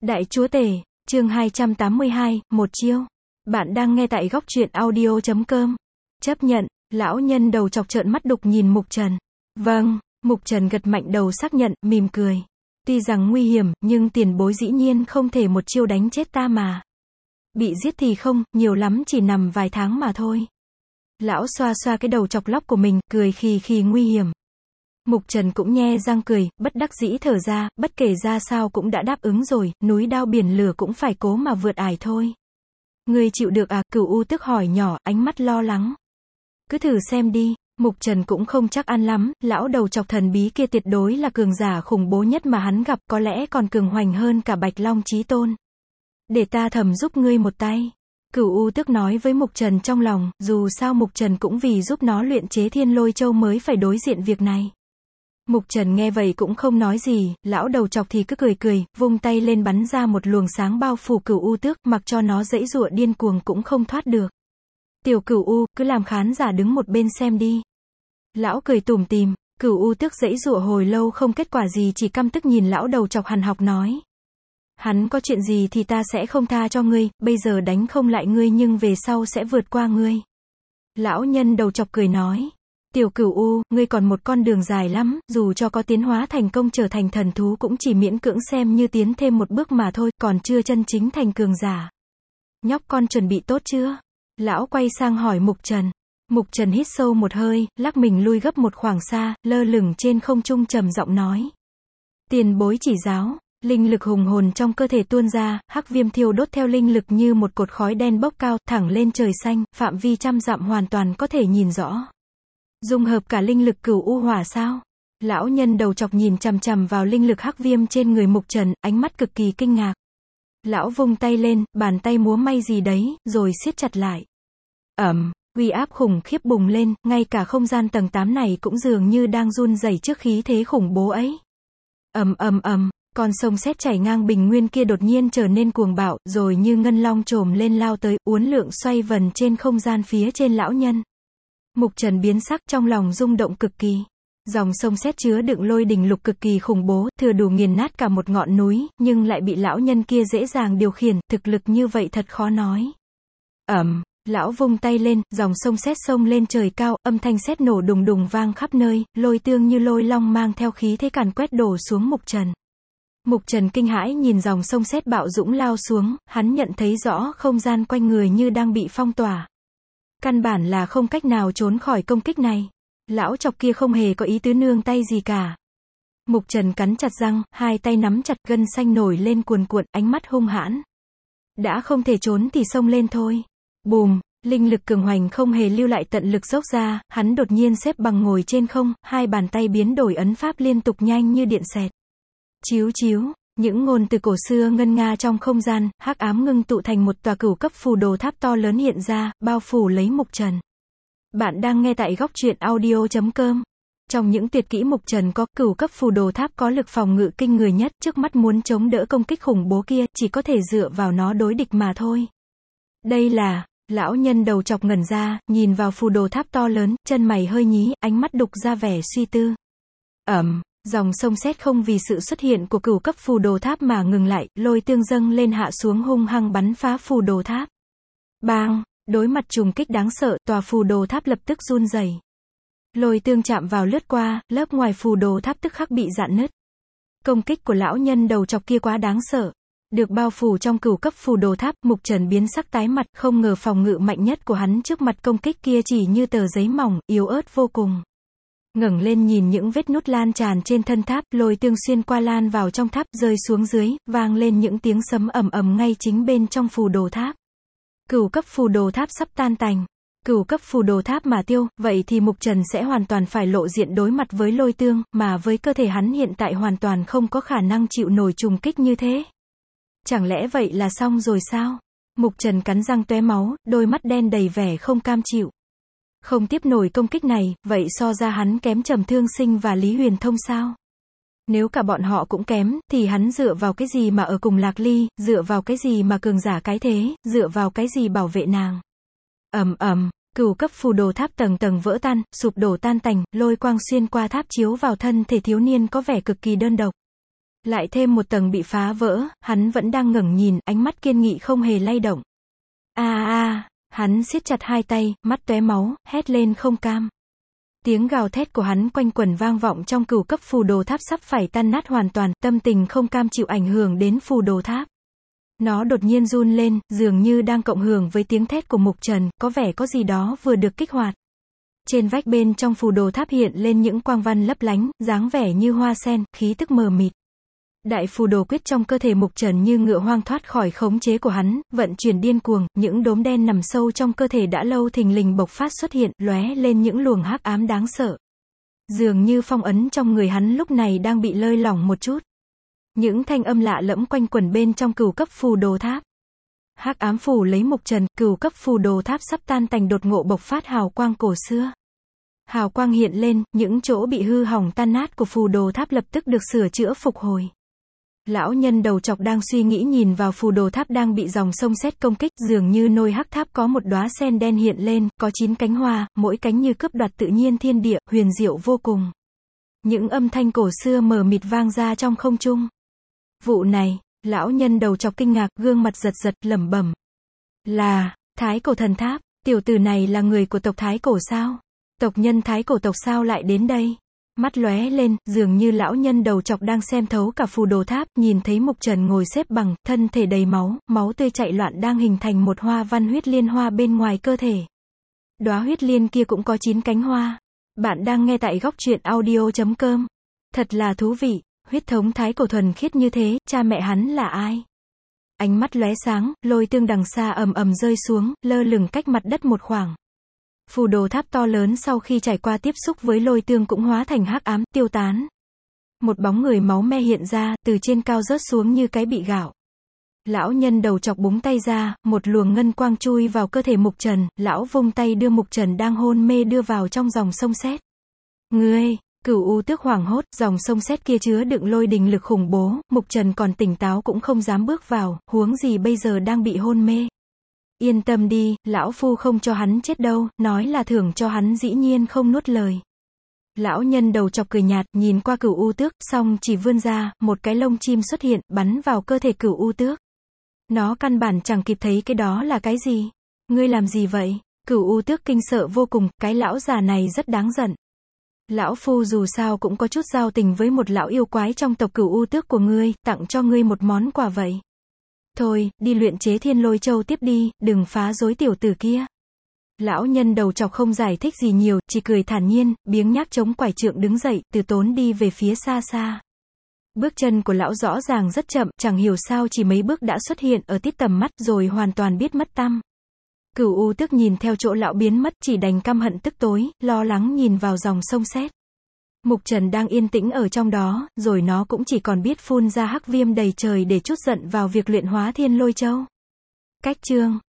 Đại chúa tể, chương 282, một chiêu. Bạn đang nghe tại góc truyện audio.com. Chấp nhận, lão nhân đầu chọc trợn mắt đục nhìn Mục Trần. Vâng, Mục Trần gật mạnh đầu xác nhận, mỉm cười. Tuy rằng nguy hiểm, nhưng tiền bối dĩ nhiên không thể một chiêu đánh chết ta mà. Bị giết thì không, nhiều lắm chỉ nằm vài tháng mà thôi. Lão xoa xoa cái đầu chọc lóc của mình, cười khì khì nguy hiểm. Mục Trần cũng nhe răng cười, bất đắc dĩ thở ra, bất kể ra sao cũng đã đáp ứng rồi, núi đao biển lửa cũng phải cố mà vượt ải thôi. Ngươi chịu được à? Cửu U Tước hỏi nhỏ, ánh mắt lo lắng. Cứ thử xem đi. Mục Trần cũng không chắc ăn lắm, lão đầu chọc thần bí kia tuyệt đối là cường giả khủng bố nhất mà hắn gặp, có lẽ còn cường hoành hơn cả Bạch Long Chí Tôn. Để ta thầm giúp ngươi một tay. Cửu U Tước nói với Mục Trần trong lòng, dù sao Mục Trần cũng vì giúp nó luyện chế Thiên Lôi Châu mới phải đối diện việc này. Mục Trần nghe vậy cũng không nói gì, lão đầu chọc thì cứ cười cười, vung tay lên bắn ra một luồng sáng bao phủ Cửu U Tước, mặc cho nó giãy giụa điên cuồng cũng không thoát được. Tiểu Cửu U, cứ làm khán giả đứng một bên xem đi. Lão cười tủm tỉm. Cửu U Tước giãy giụa hồi lâu không kết quả gì, chỉ căm tức nhìn lão đầu chọc hằn học nói. Hắn có chuyện gì thì ta sẽ không tha cho ngươi, bây giờ đánh không lại ngươi nhưng về sau sẽ vượt qua ngươi. Lão nhân đầu chọc cười nói. Tiểu Cửu U, ngươi còn một con đường dài lắm, dù cho có tiến hóa thành công trở thành thần thú cũng chỉ miễn cưỡng xem như tiến thêm một bước mà thôi, còn chưa chân chính thành cường giả. Nhóc con chuẩn bị tốt chưa? Lão quay sang hỏi Mục Trần. Mục Trần hít sâu một hơi, lắc mình lui gấp một khoảng xa, lơ lửng trên không trung trầm giọng nói. Tiền bối chỉ giáo. Linh lực hùng hồn trong cơ thể tuôn ra, hắc viêm thiêu đốt theo linh lực như một cột khói đen bốc cao, thẳng lên trời xanh, phạm vi trăm dặm hoàn toàn có thể nhìn rõ. Dung hợp cả linh lực Cửu U hỏa sao? Lão nhân đầu chọc nhìn chằm chằm vào linh lực hắc viêm trên người Mục Trần, ánh mắt cực kỳ kinh ngạc. Lão vung tay lên, bàn tay múa may gì đấy, rồi siết chặt lại. Uy áp khủng khiếp bùng lên, ngay cả không gian tầng 8 này cũng dường như đang run rẩy trước khí thế khủng bố ấy. Con sông sét chảy ngang bình nguyên kia đột nhiên trở nên cuồng bạo, rồi như ngân long trồm lên lao tới, uốn lượn xoay vần trên không gian phía trên lão nhân. Mục Trần biến sắc, trong lòng rung động cực kỳ. Dòng sông sét chứa đựng lôi đình lục cực kỳ khủng bố, thừa đủ nghiền nát cả một ngọn núi, nhưng lại bị lão nhân kia dễ dàng điều khiển, thực lực như vậy thật khó nói. Lão vung tay lên, dòng sông sét xông lên trời cao, âm thanh sét nổ đùng đùng vang khắp nơi, lôi tương như lôi long mang theo khí thế càn quét đổ xuống Mục Trần. Mục Trần kinh hãi nhìn dòng sông sét bạo dũng lao xuống, hắn nhận thấy rõ không gian quanh người như đang bị phong tỏa. Căn bản là không cách nào trốn khỏi công kích này. Lão chọc kia không hề có ý tứ nương tay gì cả. Mục Trần cắn chặt răng, hai tay nắm chặt, gân xanh nổi lên cuồn cuộn, ánh mắt hung hãn. Đã không thể trốn thì xông lên thôi. Bùm, linh lực cường hoành không hề lưu lại tận lực dốc ra, hắn đột nhiên xếp bằng ngồi trên không, hai bàn tay biến đổi ấn pháp liên tục nhanh như điện xẹt. Chíu chíu, những ngôn từ cổ xưa ngân nga trong không gian, hắc ám ngưng tụ thành một tòa cửu cấp phù đồ tháp to lớn hiện ra, bao phủ lấy Mục Trần. Bạn đang nghe tại góc truyện audio.com. Trong những tuyệt kỹ Mục Trần có, cửu cấp phù đồ tháp có lực phòng ngự kinh người nhất, trước mắt muốn chống đỡ công kích khủng bố kia, chỉ có thể dựa vào nó đối địch mà thôi. Đây là, lão nhân đầu chọc ngẩn ra, nhìn vào phù đồ tháp to lớn, chân mày hơi nhí, ánh mắt đục ra vẻ suy tư. Dòng sông sét không vì sự xuất hiện của cửu cấp phù đồ tháp mà ngừng lại, lôi tương dâng lên hạ xuống hung hăng bắn phá phù đồ tháp. Bang, đối mặt trùng kích đáng sợ, tòa phù đồ tháp lập tức run rẩy. Lôi tương chạm vào lướt qua, lớp ngoài phù đồ tháp tức khắc bị rạn nứt. Công kích của lão nhân đầu chọc kia quá đáng sợ. Được bao phủ trong cửu cấp phù đồ tháp, Mục Trần biến sắc tái mặt, không ngờ phòng ngự mạnh nhất của hắn trước mặt công kích kia chỉ như tờ giấy mỏng, yếu ớt vô cùng. Ngẩng lên nhìn những vết nứt lan tràn trên thân tháp, lôi tương xuyên qua lan vào trong tháp, rơi xuống dưới, vang lên những tiếng sấm ầm ầm ngay chính bên trong phù đồ tháp. Cửu cấp phù đồ tháp sắp tan tành. Cửu cấp phù đồ tháp mà tiêu, vậy thì Mục Trần sẽ hoàn toàn phải lộ diện đối mặt với lôi tương, mà với cơ thể hắn hiện tại hoàn toàn không có khả năng chịu nổi trùng kích như thế. Chẳng lẽ vậy là xong rồi sao? Mục Trần cắn răng tóe máu, đôi mắt đen đầy vẻ không cam chịu. Không tiếp nổi công kích này, vậy so ra hắn kém Trầm Thương Sinh và Lý Huyền Thông sao? Nếu cả bọn họ cũng kém, thì hắn dựa vào cái gì mà ở cùng Lạc Ly, dựa vào cái gì mà cường giả cái thế, dựa vào cái gì bảo vệ nàng? Cửu cấp phù đồ tháp tầng tầng vỡ tan, sụp đổ tan tành, lôi quang xuyên qua tháp chiếu vào thân thể thiếu niên có vẻ cực kỳ đơn độc. Lại thêm một tầng bị phá vỡ, hắn vẫn đang ngẩng nhìn, ánh mắt kiên nghị không hề lay động. Hắn siết chặt hai tay, mắt tóe máu, hét lên không cam. Tiếng gào thét của hắn quanh quẩn vang vọng trong cửu cấp phù đồ tháp sắp phải tan nát hoàn toàn, tâm tình không cam chịu ảnh hưởng đến phù đồ tháp. Nó đột nhiên run lên, dường như đang cộng hưởng với tiếng thét của Mục Trần, có vẻ có gì đó vừa được kích hoạt. Trên vách bên trong phù đồ tháp hiện lên những quang văn lấp lánh, dáng vẻ như hoa sen, khí tức mờ mịt. Đại phù đồ quyết trong cơ thể Mục Trần như ngựa hoang thoát khỏi khống chế của hắn, vận chuyển điên cuồng, những đốm đen nằm sâu trong cơ thể đã lâu thình lình bộc phát xuất hiện, lóe lên những luồng hắc ám đáng sợ. Dường như phong ấn trong người hắn lúc này đang bị lơi lỏng một chút. Những thanh âm lạ lẫm quanh quẩn bên trong cửu cấp phù đồ tháp. Hắc ám phủ lấy Mục Trần, cửu cấp phù đồ tháp sắp tan tành đột ngộ bộc phát hào quang cổ xưa. Hào quang hiện lên, những chỗ bị hư hỏng tan nát của phù đồ tháp lập tức được sửa chữa phục hồi. Lão nhân đầu chọc đang suy nghĩ nhìn vào phù đồ tháp đang bị dòng sông sét công kích, dường như nôi hắc tháp có một đóa sen đen hiện lên, có 9 cánh hoa, mỗi cánh như cướp đoạt tự nhiên thiên địa, huyền diệu vô cùng. Những âm thanh cổ xưa mờ mịt vang ra trong không trung. Vụ này, lão nhân đầu chọc kinh ngạc, gương mặt giật giật, lẩm bẩm. Là, Thái Cổ Thần Tháp, tiểu tử này là người của tộc Thái Cổ sao? Tộc nhân Thái Cổ tộc sao lại đến đây? Mắt lóe lên, dường như lão nhân đầu chọc đang xem thấu cả phù đồ tháp, nhìn thấy Mục Trần ngồi xếp bằng, thân thể đầy máu, máu tươi chảy loạn đang hình thành một hoa văn huyết liên hoa bên ngoài cơ thể. Đóa huyết liên kia cũng có 9 cánh hoa. Bạn đang nghe tại góc truyện audio.com. Thật là thú vị, huyết thống Thái Cổ thuần khiết như thế, cha mẹ hắn là ai? Ánh mắt lóe sáng, lôi tương đằng xa ầm ầm rơi xuống, lơ lửng cách mặt đất một khoảng. Phù đồ tháp to lớn sau khi trải qua tiếp xúc với lôi tương cũng hóa thành hắc ám, tiêu tán. Một bóng người máu me hiện ra, từ trên cao rớt xuống như cái bị gạo. Lão nhân đầu chọc búng tay ra, một luồng ngân quang chui vào cơ thể Mục Trần, lão vung tay đưa Mục Trần đang hôn mê đưa vào trong dòng sông sét. Ngươi, Cửu U Tước hoảng hốt, dòng sông sét kia chứa đựng lôi đình lực khủng bố, Mục Trần còn tỉnh táo cũng không dám bước vào, huống gì bây giờ đang bị hôn mê. Yên tâm đi, lão phu không cho hắn chết đâu, nói là thưởng cho hắn dĩ nhiên không nuốt lời. Lão nhân đầu chọc cười nhạt, nhìn qua Cửu U Tước, xong chỉ vươn ra, một cái lông chim xuất hiện, bắn vào cơ thể Cửu U Tước. Nó căn bản chẳng kịp thấy cái đó là cái gì. Ngươi làm gì vậy? Cửu U Tước kinh sợ vô cùng, cái lão già này rất đáng giận. Lão phu dù sao cũng có chút giao tình với một lão yêu quái trong tộc Cửu U Tước của ngươi, tặng cho ngươi một món quà vậy. Thôi, đi luyện chế Thiên Lôi Châu tiếp đi, đừng phá rối tiểu tử kia. Lão nhân đầu chọc không giải thích gì nhiều, chỉ cười thản nhiên, biếng nhác chống quải trượng đứng dậy, từ tốn đi về phía xa xa. Bước chân của lão rõ ràng rất chậm, chẳng hiểu sao chỉ mấy bước đã xuất hiện ở tít tầm mắt rồi hoàn toàn biết mất tăm. Cửu U Tước nhìn theo chỗ lão biến mất, chỉ đành căm hận tức tối, lo lắng nhìn vào dòng sông sét. Mục Trần đang yên tĩnh ở trong đó, rồi nó cũng chỉ còn biết phun ra hắc viêm đầy trời để trút giận vào việc luyện hóa Thiên Lôi Châu. Cách chương